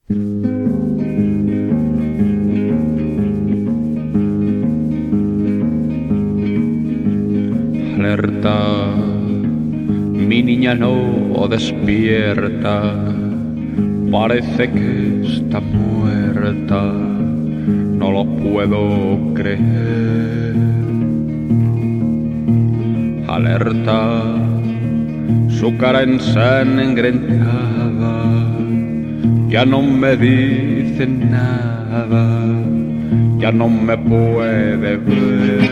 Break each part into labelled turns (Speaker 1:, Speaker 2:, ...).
Speaker 1: Alerta, mi niña no despierta, parece que está muerta, no lo puedo creer. Alerta, su cara ensangrentada ya no me dice nada, ya no me puede ver.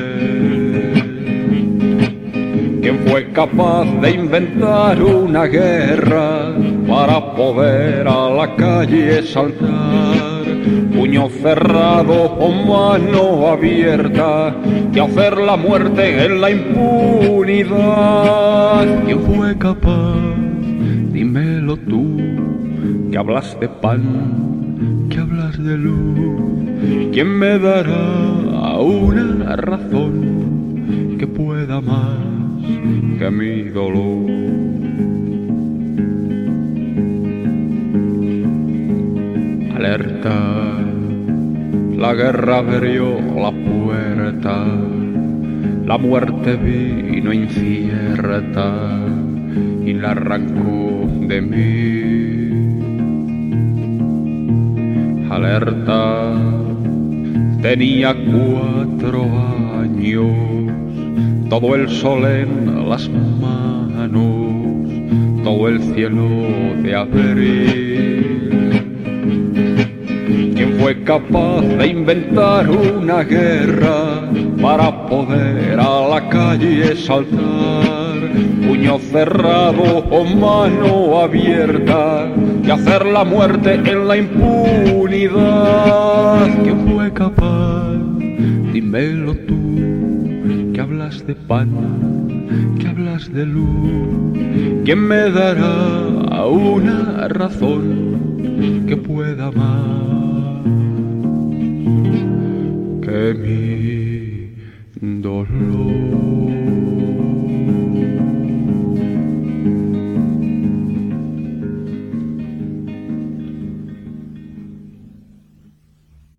Speaker 1: ¿Quién fue capaz de inventar una guerra para poder a la calle saltar? Puño cerrado o mano abierta y hacer la muerte en la impunidad. ¿Quién fue capaz? Dímelo tú, que hablas de pan, que hablas de luz. ¿Quién me dará una razón que pueda más que mi dolor? Alerta, la guerra abrió la puerta, la muerte vino incierta y la arrancó de mí. Alerta, tenía 4 años, todo el sol en las manos, todo el cielo de abril. ¿Quién fue capaz de inventar una guerra para poder a la calle saltar? Puño cerrado o mano abierta y hacer la muerte en la impunidad. ¿Quién fue capaz? Dímelo tú, que hablas de pan, que hablas de luz. ¿Quién me dará una razón que pueda más que mi dolor?